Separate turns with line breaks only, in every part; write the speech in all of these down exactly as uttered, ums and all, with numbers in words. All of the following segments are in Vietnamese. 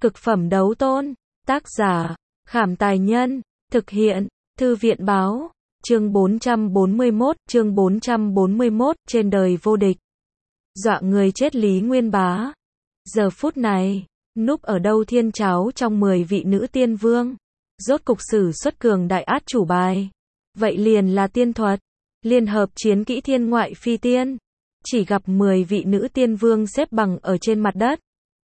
Cực phẩm đấu tôn. Tác giả, Khảm Tài Nhân. Thực hiện, Thư viện Báo. Chương bốn trăm bốn mươi mốt, chương bốn trăm bốn mươi mốt, trên đời vô địch. Dọa người chết Lý Nguyên Bá. Giờ phút này, núp ở đâu thiên cháo trong mười vị nữ tiên vương. Rốt cục sử xuất cường đại át chủ bài. Vậy liền là tiên thuật. Liên hợp chiến kỹ thiên ngoại phi tiên. Chỉ gặp mười vị nữ tiên vương xếp bằng ở trên mặt đất.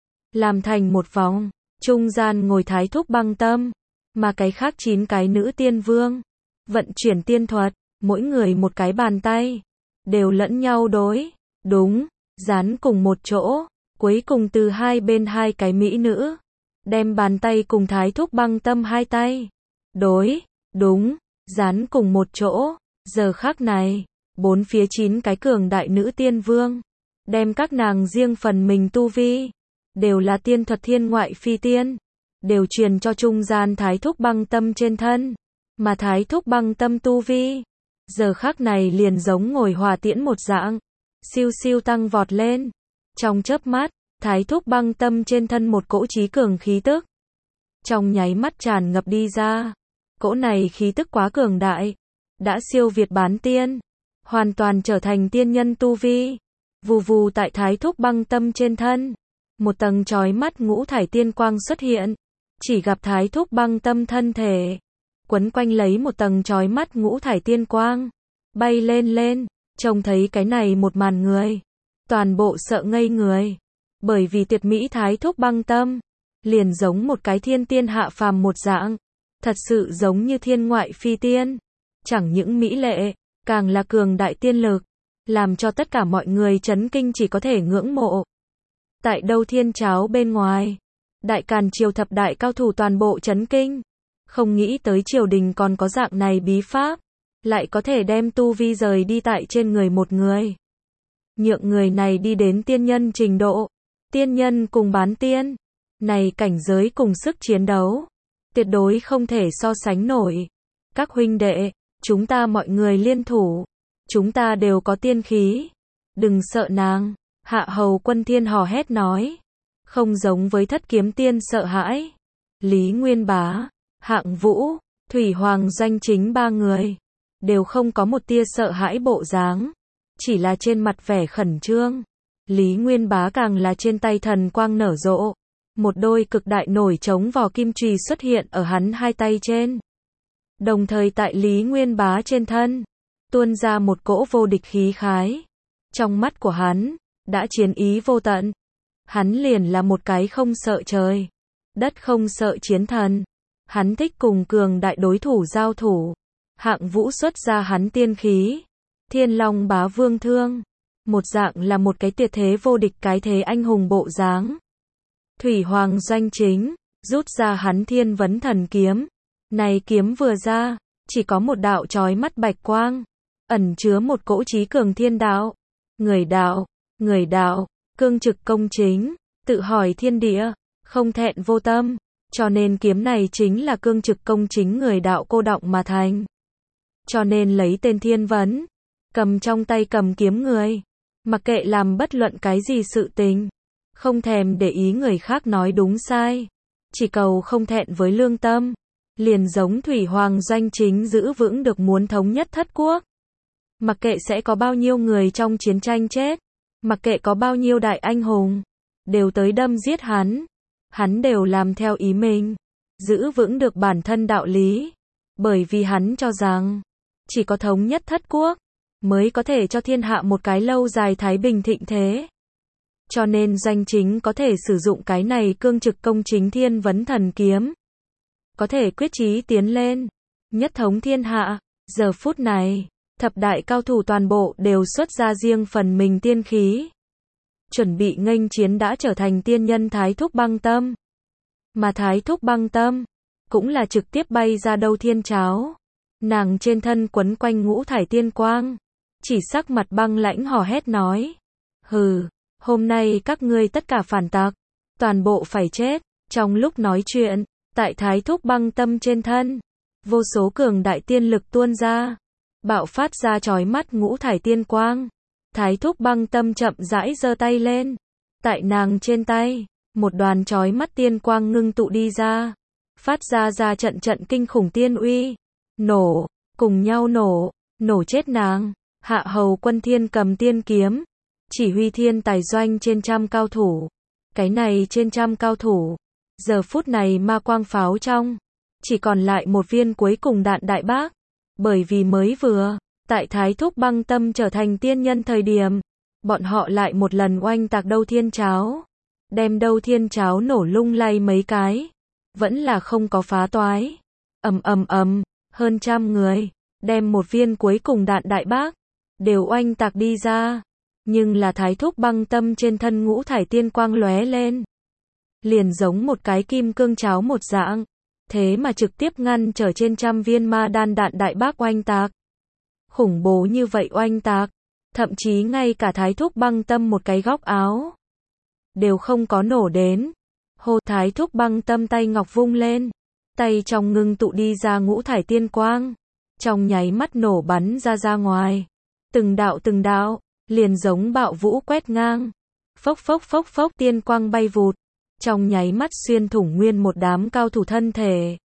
Làm thành một vòng. Trung gian ngồi Thái Thúc Băng Tâm. Mà cái khác chín cái nữ tiên vương. Vận chuyển tiên thuật. Mỗi người một cái bàn tay. Đều lẫn nhau đối. Đúng. Dán cùng một chỗ. Cuối cùng từ hai bên hai cái mỹ nữ. Đem bàn tay cùng Thái Thúc Băng Tâm hai tay. Đối. Đúng. Dán cùng một chỗ. Giờ khắc này. Bốn phía chín cái cường đại nữ tiên vương. Đem các nàng riêng phần mình tu vi. Đều là tiên thuật thiên ngoại phi tiên. Đều truyền cho trung gian Thái Thúc Băng Tâm trên thân. Mà Thái Thúc Băng Tâm tu vi. Giờ khắc này liền giống ngồi hỏa tiễn một dạng. Siêu siêu tăng vọt lên. Trong chớp mắt, Thái Thúc Băng Tâm trên thân một cỗ chí cường khí tức. Trong nháy mắt tràn ngập đi ra. Cỗ này khí tức quá cường đại. Đã siêu việt bán tiên. Hoàn toàn trở thành tiên nhân tu vi. Vù vù tại Thái Thúc Băng Tâm trên thân. Một tầng chói mắt ngũ thải tiên quang xuất hiện. Chỉ gặp Thái Thúc Băng Tâm thân thể. Quấn quanh lấy một tầng chói mắt ngũ thải tiên quang. Bay lên lên. Trông thấy cái này một màn người. Toàn bộ sợ ngây người. Bởi vì tuyệt mỹ Thái Thúc Băng Tâm. Liền giống một cái thiên tiên hạ phàm một dạng. Thật sự giống như thiên ngoại phi tiên. Chẳng những mỹ lệ. Càng là cường đại tiên lực. Làm cho tất cả mọi người chấn kinh chỉ có thể ngưỡng mộ. Tại đâu thiên cháo bên ngoài. Đại Càn triều thập đại cao thủ toàn bộ chấn kinh. Không nghĩ tới triều đình còn có dạng này bí pháp. Lại có thể đem tu vi rời đi tại trên người một người. Nhượng người này đi đến tiên nhân trình độ. Tiên nhân cùng bán tiên. Này cảnh giới cùng sức chiến đấu. Tuyệt đối không thể so sánh nổi. Các huynh đệ, chúng ta mọi người liên thủ. Chúng ta đều có tiên khí. Đừng sợ nàng. Hạ hầu Quân Thiên hò hét nói. Không giống với thất kiếm tiên sợ hãi. Lý Nguyên Bá, Hạng Vũ, Thủy Hoàng Doanh Chính ba người. Đều không có một tia sợ hãi bộ dáng. Chỉ là trên mặt vẻ khẩn trương. Lý Nguyên Bá càng là trên tay thần quang nở rộ. Một đôi cực đại nổi trống vỏ kim chùy xuất hiện ở hắn hai tay trên. Đồng thời tại Lý Nguyên Bá trên thân. Tuôn ra một cỗ vô địch khí khái. Trong mắt của hắn. Đã chiến ý vô tận. Hắn liền là một cái không sợ trời. Đất không sợ chiến thần. Hắn thích cùng cường đại đối thủ giao thủ. Hạng Vũ xuất ra hắn tiên khí. Thiên Long Bá Vương thương. Một dạng là một cái tuyệt thế vô địch cái thế anh hùng bộ dáng. Thủy Hoàng Doanh Chính. Rút ra hắn Thiên Vấn Thần Kiếm. Này kiếm vừa ra. Chỉ có một đạo chói mắt bạch quang. Ẩn chứa một cỗ chí cường thiên đạo. Người đạo. Người đạo, cương trực công chính, tự hỏi thiên địa, không thẹn vô tâm, cho nên kiếm này chính là cương trực công chính người đạo cô đọng mà thành. Cho nên lấy tên Thiên Vấn, cầm trong tay cầm kiếm người, mặc kệ làm bất luận cái gì sự tình, không thèm để ý người khác nói đúng sai, chỉ cầu không thẹn với lương tâm, liền giống Thủy Hoàng Doanh Chính giữ vững được muốn thống nhất thất quốc. Mặc kệ sẽ có bao nhiêu người trong chiến tranh chết. Mặc kệ có bao nhiêu đại anh hùng, đều tới đâm giết hắn. Hắn đều làm theo ý mình, giữ vững được bản thân đạo lý. Bởi vì hắn cho rằng, chỉ có thống nhất thất quốc, mới có thể cho thiên hạ một cái lâu dài thái bình thịnh thế. Cho nên Doanh Chính có thể sử dụng cái này cương trực công chính Thiên Vấn Thần Kiếm. Có thể quyết chí tiến lên, nhất thống thiên hạ. Giờ phút này, thập đại cao thủ toàn bộ đều xuất ra riêng phần mình tiên khí. Chuẩn bị nghênh chiến đã trở thành tiên nhân Thái Thúc Băng Tâm. Mà Thái Thúc Băng Tâm, cũng là trực tiếp bay ra đâu thiên cháo. Nàng trên thân quấn quanh ngũ thải tiên quang. Chỉ sắc mặt băng lãnh hò hét nói. Hừ, hôm nay các ngươi tất cả phản tặc. Toàn bộ phải chết. Trong lúc nói chuyện, tại Thái Thúc Băng Tâm trên thân. Vô số cường đại tiên lực tuôn ra. Bạo phát ra chói mắt ngũ thải tiên quang. Thái Thúc Băng Tâm chậm rãi giơ tay lên. Tại nàng trên tay, một đoàn chói mắt tiên quang ngưng tụ đi ra, phát ra ra trận trận kinh khủng tiên uy. Nổ, cùng nhau nổ, nổ chết nàng. Hạ hầu quân thiên cầm tiên kiếm, chỉ huy thiên tài doanh trên trăm cao thủ. Cái này trên trăm cao thủ, giờ phút này ma quang pháo trong, chỉ còn lại một viên cuối cùng đạn đại bác. Bởi vì mới vừa, tại Thái Thúc Băng Tâm trở thành tiên nhân thời điểm, bọn họ lại một lần oanh tạc Đâu Thiên Cháo. Đem Đâu Thiên Cháo nổ lung lay mấy cái, vẫn là không có phá toái. Ầm ầm ầm, hơn trăm người, đem một viên cuối cùng đạn đại bác, đều oanh tạc đi ra. Nhưng là Thái Thúc Băng Tâm trên thân ngũ thải tiên quang lóe lên, liền giống một cái kim cương cháo một dạng, thế mà trực tiếp ngăn trở trên trăm viên ma đan đạn đại bác oanh tạc. Khủng bố như vậy oanh tạc, thậm chí ngay cả Thái Thúc Băng Tâm một cái góc áo đều không có nổ đến. Hô, Thái Thúc Băng Tâm tay ngọc vung lên, tay trong ngưng tụ đi ra ngũ thải tiên quang, trong nháy mắt nổ bắn ra ra ngoài. Từng đạo từng đạo, liền giống bạo vũ quét ngang. Phốc phốc phốc phốc tiên quang bay vụt, trong nháy mắt xuyên thủng nguyên một đám cao thủ thân thể.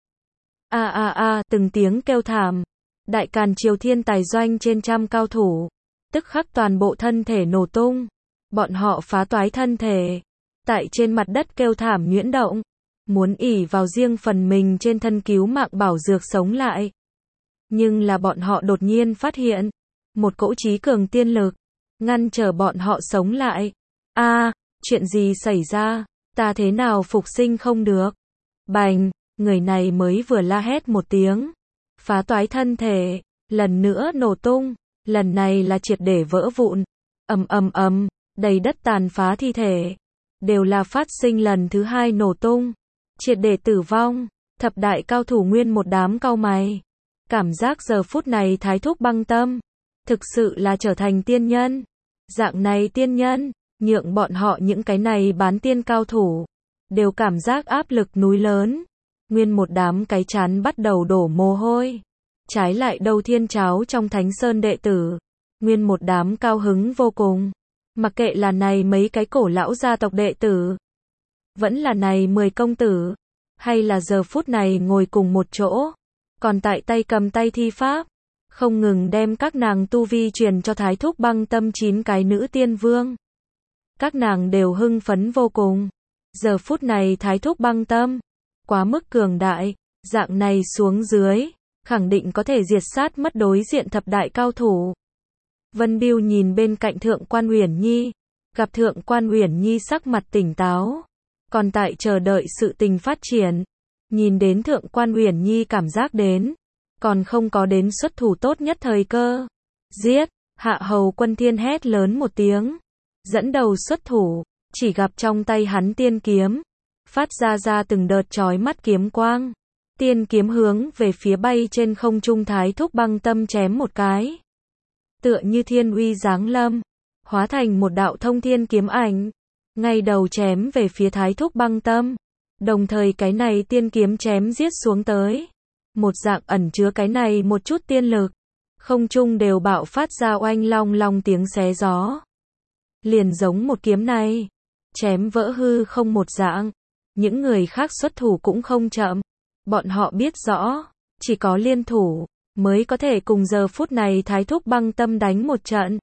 A a a, từng tiếng kêu thảm. Đại Càn Triều thiên tài doanh trên trăm cao thủ, tức khắc toàn bộ thân thể nổ tung. Bọn họ phá toái thân thể, tại trên mặt đất kêu thảm nhuyễn động, muốn ỷ vào riêng phần mình trên thân cứu mạng bảo dược sống lại. Nhưng là bọn họ đột nhiên phát hiện, một cỗ trí cường tiên lực, ngăn trở bọn họ sống lại. A, chuyện gì xảy ra? Ta thế nào phục sinh không được? Bành, người này mới vừa la hét một tiếng, phá toái thân thể, lần nữa nổ tung, lần này là triệt để vỡ vụn. Ầm ầm ầm, đầy đất tàn phá thi thể, đều là phát sinh lần thứ hai nổ tung, triệt để tử vong. Thập đại cao thủ nguyên một đám cau mày, cảm giác giờ phút này Thái Thúc Băng Tâm thực sự là trở thành tiên nhân. Dạng này tiên nhân, nhượng bọn họ những cái này bán tiên cao thủ đều cảm giác áp lực núi lớn, nguyên một đám cái chán bắt đầu đổ mồ hôi. Trái lại Đâu Thiên Cháo trong Thánh Sơn đệ tử, nguyên một đám cao hứng vô cùng. Mặc kệ là này mấy cái cổ lão gia tộc đệ tử, vẫn là này mười công tử, hay là giờ phút này ngồi cùng một chỗ, còn tại tay cầm tay thi pháp, không ngừng đem các nàng tu vi truyền cho Thái Thúc Băng Tâm chín cái nữ tiên vương. Các nàng đều hưng phấn vô cùng. Giờ phút này Thái Thúc Băng Tâm quá mức cường đại, dạng này xuống dưới, khẳng định có thể diệt sát mất đối diện thập đại cao thủ. Vân Biêu nhìn bên cạnh Thượng Quan Uyển Nhi, gặp Thượng Quan Uyển Nhi sắc mặt tỉnh táo, còn tại chờ đợi sự tình phát triển. Nhìn đến Thượng Quan Uyển Nhi cảm giác đến, còn không có đến xuất thủ tốt nhất thời cơ. Giết! Hạ hầu quân thiên hét lớn một tiếng, dẫn đầu xuất thủ, chỉ gặp trong tay hắn tiên kiếm, phát ra ra từng đợt chói mắt kiếm quang. Tiên kiếm hướng về phía bay trên không trung Thái Thúc Băng Tâm chém một cái. Tựa như thiên uy giáng lâm, hóa thành một đạo thông thiên kiếm ảnh, ngay đầu chém về phía Thái Thúc Băng Tâm. Đồng thời cái này tiên kiếm chém giết xuống tới, một dạng ẩn chứa cái này một chút tiên lực, không trung đều bạo phát ra oanh long long tiếng xé gió. Liền giống một kiếm này, chém vỡ hư không một dạng. Những người khác xuất thủ cũng không chậm, bọn họ biết rõ, chỉ có liên thủ mới có thể cùng giờ phút này Thái Thúc Băng Tâm đánh một trận.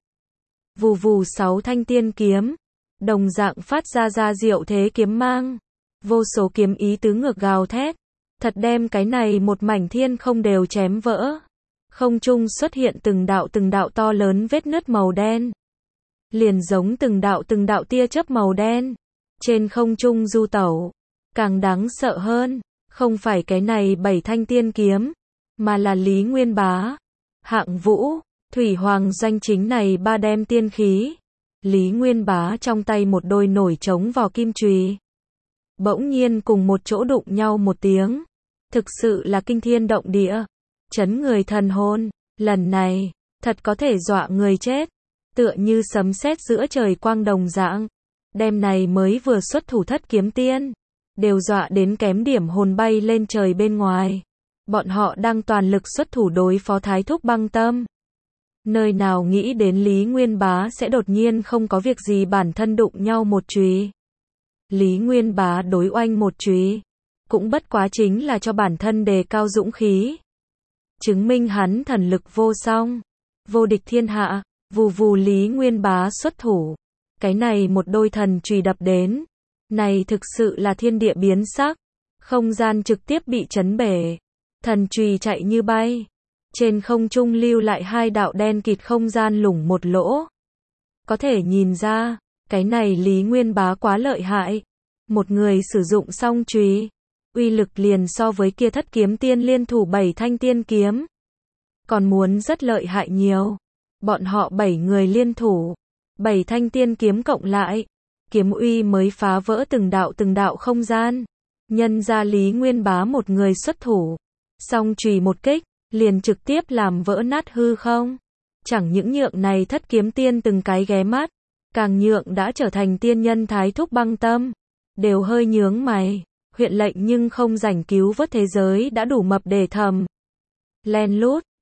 Vù vù sáu thanh tiên kiếm, đồng dạng phát ra ra diệu thế kiếm mang, vô số kiếm ý tứ ngược gào thét, thật đem cái này một mảnh thiên không đều chém vỡ. Không trung xuất hiện từng đạo từng đạo to lớn vết nứt màu đen, liền giống từng đạo từng đạo tia chớp màu đen, trên không trung du tẩu. Càng đáng sợ hơn, không phải cái này bảy thanh tiên kiếm, mà là Lý Nguyên Bá, Hạng Vũ, Thủy Hoàng Doanh chính này ba đem tiên khí. Lý Nguyên Bá trong tay một đôi nổi trống vò kim chùy, bỗng nhiên cùng một chỗ đụng nhau một tiếng, thực sự là kinh thiên động địa, chấn người thần hồn. Lần này, thật có thể dọa người chết, tựa như sấm sét giữa trời quang đồng dạng, đem này mới vừa xuất thủ thất kiếm tiên đều dọa đến kém điểm hồn bay lên trời bên ngoài. Bọn họ đang toàn lực xuất thủ đối phó Thái Thúc Băng Tâm, nơi nào nghĩ đến Lý Nguyên Bá sẽ đột nhiên không có việc gì bản thân đụng nhau một chùy. Lý Nguyên Bá đối oanh một chùy, cũng bất quá chính là cho bản thân đề cao dũng khí. Chứng minh hắn thần lực vô song, vô địch thiên hạ, vù vù Lý Nguyên Bá xuất thủ. Cái này một đôi thần chùy đập đến, này thực sự là thiên địa biến sắc, không gian trực tiếp bị chấn bể, thần chùy chạy như bay, trên không trung lưu lại hai đạo đen kịt không gian lủng một lỗ. Có thể nhìn ra, cái này Lý Nguyên Bá quá lợi hại, một người sử dụng song chùy, uy lực liền so với kia thất kiếm tiên liên thủ bảy thanh tiên kiếm, còn muốn rất lợi hại nhiều. Bọn họ bảy người liên thủ, bảy thanh tiên kiếm cộng lại, kiếm uy mới phá vỡ từng đạo từng đạo không gian. Nhân ra Lý Nguyên Bá một người xuất thủ, song chùy một kích, liền trực tiếp làm vỡ nát hư không. Chẳng những nhượng này thất kiếm tiên từng cái ghé mắt, càng nhượng đã trở thành tiên nhân thái thúc băng tâm, đều hơi nhướng mày. Huyện lệnh nhưng không rảnh cứu vớt thế giới đã đủ mập để thầm. Len lút,